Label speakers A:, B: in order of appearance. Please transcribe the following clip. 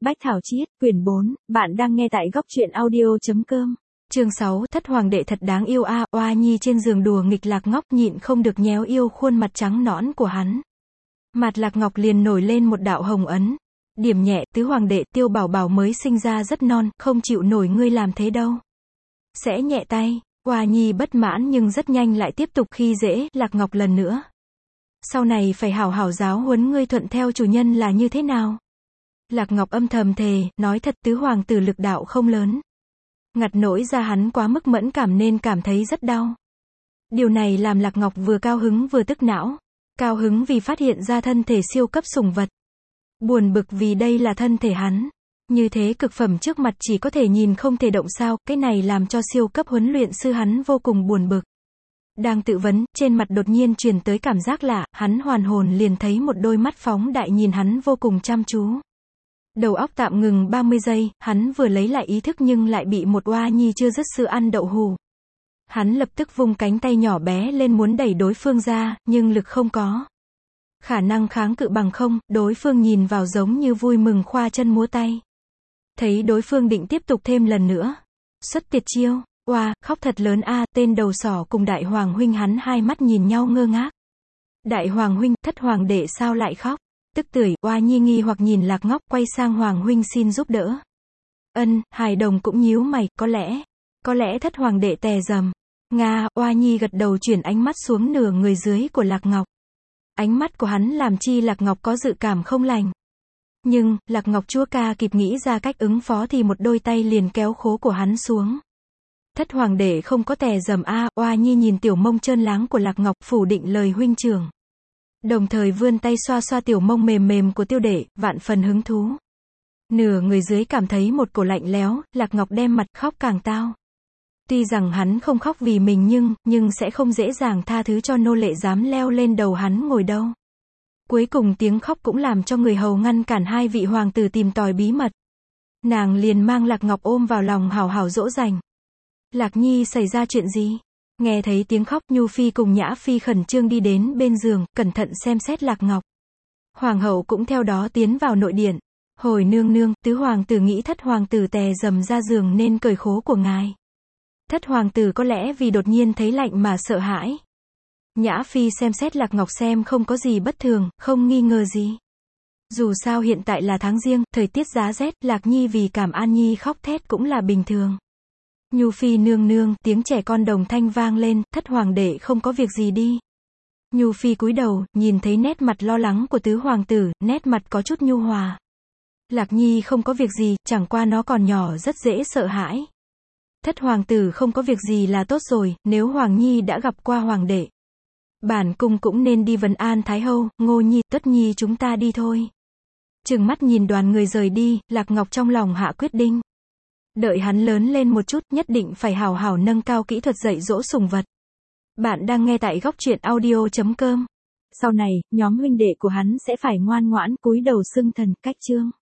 A: Bách Thảo Chiết, quyển 4, bạn đang nghe tại góc truyện audio.com. Chương 6, Thất Hoàng đệ thật đáng yêu a. Oa Nhi trên giường đùa nghịch Lạc Ngọc nhịn không được nhéo yêu khuôn mặt trắng nõn của hắn. Mặt Lạc Ngọc liền nổi lên một đạo hồng ấn. Điểm nhẹ, tứ hoàng đệ, Tiêu Bảo Bảo mới sinh ra rất non, không chịu nổi ngươi làm thế đâu. Sẽ nhẹ tay. Oa Nhi bất mãn nhưng rất nhanh lại tiếp tục khi dễ Lạc Ngọc lần nữa. Sau này phải hảo hảo giáo huấn ngươi thuận theo chủ nhân là như thế nào. Lạc Ngọc âm thầm thề, nói thật tứ hoàng tử lực đạo không lớn. Ngặt nỗi ra hắn quá mức mẫn cảm nên cảm thấy rất đau. Điều này làm Lạc Ngọc vừa cao hứng vừa tức não. Cao hứng vì phát hiện ra thân thể siêu cấp sủng vật. Buồn bực vì đây là thân thể hắn. Như thế cực phẩm trước mặt chỉ có thể nhìn không thể động sao, cái này làm cho siêu cấp huấn luyện sư hắn vô cùng buồn bực. Đang tự vấn, trên mặt đột nhiên truyền tới cảm giác lạ, hắn hoàn hồn liền thấy một đôi mắt phóng đại nhìn hắn vô cùng chăm chú. Đầu óc tạm ngừng 30 giây, hắn vừa lấy lại ý thức nhưng lại bị một Oa Nhi chưa dứt sự ăn đậu hù. Hắn lập tức vung cánh tay nhỏ bé lên muốn đẩy đối phương ra, nhưng lực không có. Khả năng kháng cự bằng không, đối phương nhìn vào giống như vui mừng khoa chân múa tay. Thấy đối phương định tiếp tục thêm lần nữa. Xuất tuyệt chiêu, oa, khóc thật lớn a. Tên đầu sỏ cùng đại hoàng huynh hắn hai mắt nhìn nhau ngơ ngác. Đại hoàng huynh, thất hoàng đệ sao lại khóc? Tức tưởi, Oa Nhi nghi hoặc nhìn Lạc Ngọc quay sang hoàng huynh xin giúp đỡ. Hài đồng cũng nhíu mày, có lẽ thất hoàng đệ tè dầm. Nga, Oa Nhi gật đầu chuyển ánh mắt xuống nửa người dưới của Lạc Ngọc. Ánh mắt của hắn làm chi Lạc Ngọc có dự cảm không lành. Nhưng, Lạc Ngọc chúa ca kịp nghĩ ra cách ứng phó thì một đôi tay liền kéo khố của hắn xuống. Thất hoàng đệ không có tè dầm a. Oa Nhi nhìn tiểu mông trơn láng của Lạc Ngọc phủ định lời huynh trưởng. Đồng thời vươn tay xoa xoa tiểu mông mềm mềm của tiêu đệ, vạn phần hứng thú. Nửa người dưới cảm thấy một cổ lạnh lẽo, Lạc Ngọc đem mặt khóc càng tao. Tuy rằng hắn không khóc vì mình nhưng sẽ không dễ dàng tha thứ cho nô lệ dám leo lên đầu hắn ngồi đâu. Cuối cùng tiếng khóc cũng làm cho người hầu ngăn cản hai vị hoàng tử tìm tòi bí mật. Nàng liền mang Lạc Ngọc ôm vào lòng hào hào dỗ dành. Lạc Nhi xảy ra chuyện gì? Nghe thấy tiếng khóc, Nhu Phi cùng Nhã Phi khẩn trương đi đến bên giường, cẩn thận xem xét Lạc Ngọc. Hoàng hậu cũng theo đó tiến vào nội điện. Hồi nương nương, tứ hoàng tử nghĩ thất hoàng tử tè dầm ra giường nên cởi khố của ngài. Thất hoàng tử có lẽ vì đột nhiên thấy lạnh mà sợ hãi. Nhã Phi xem xét Lạc Ngọc xem không có gì bất thường, không nghi ngờ gì. Dù sao hiện tại là tháng giêng, thời tiết giá rét, Lạc Nhi vì cảm An Nhi khóc thét cũng là bình thường. Nhu Phi nương nương, tiếng trẻ con đồng thanh vang lên, thất hoàng đệ không có việc gì đi. Nhu Phi cúi đầu, nhìn thấy nét mặt lo lắng của tứ hoàng tử, nét mặt có chút nhu hòa. Lạc Nhi không có việc gì, chẳng qua nó còn nhỏ rất dễ sợ hãi. Thất hoàng tử không có việc gì là tốt rồi, nếu Hoàng Nhi đã gặp qua hoàng đệ. Bản cung cũng nên đi vấn an Thái Hậu, Ngô Nhi, Tuất Nhi chúng ta đi thôi. Trừng mắt nhìn đoàn người rời đi, Lạc Ngọc trong lòng hạ quyết định. Đợi hắn lớn lên một chút, nhất định phải hào hào nâng cao kỹ thuật dạy dỗ sủng vật. Bạn đang nghe tại góc truyện audio.com. Sau này, nhóm huynh đệ của hắn sẽ phải ngoan ngoãn cúi đầu xưng thần, cách chương.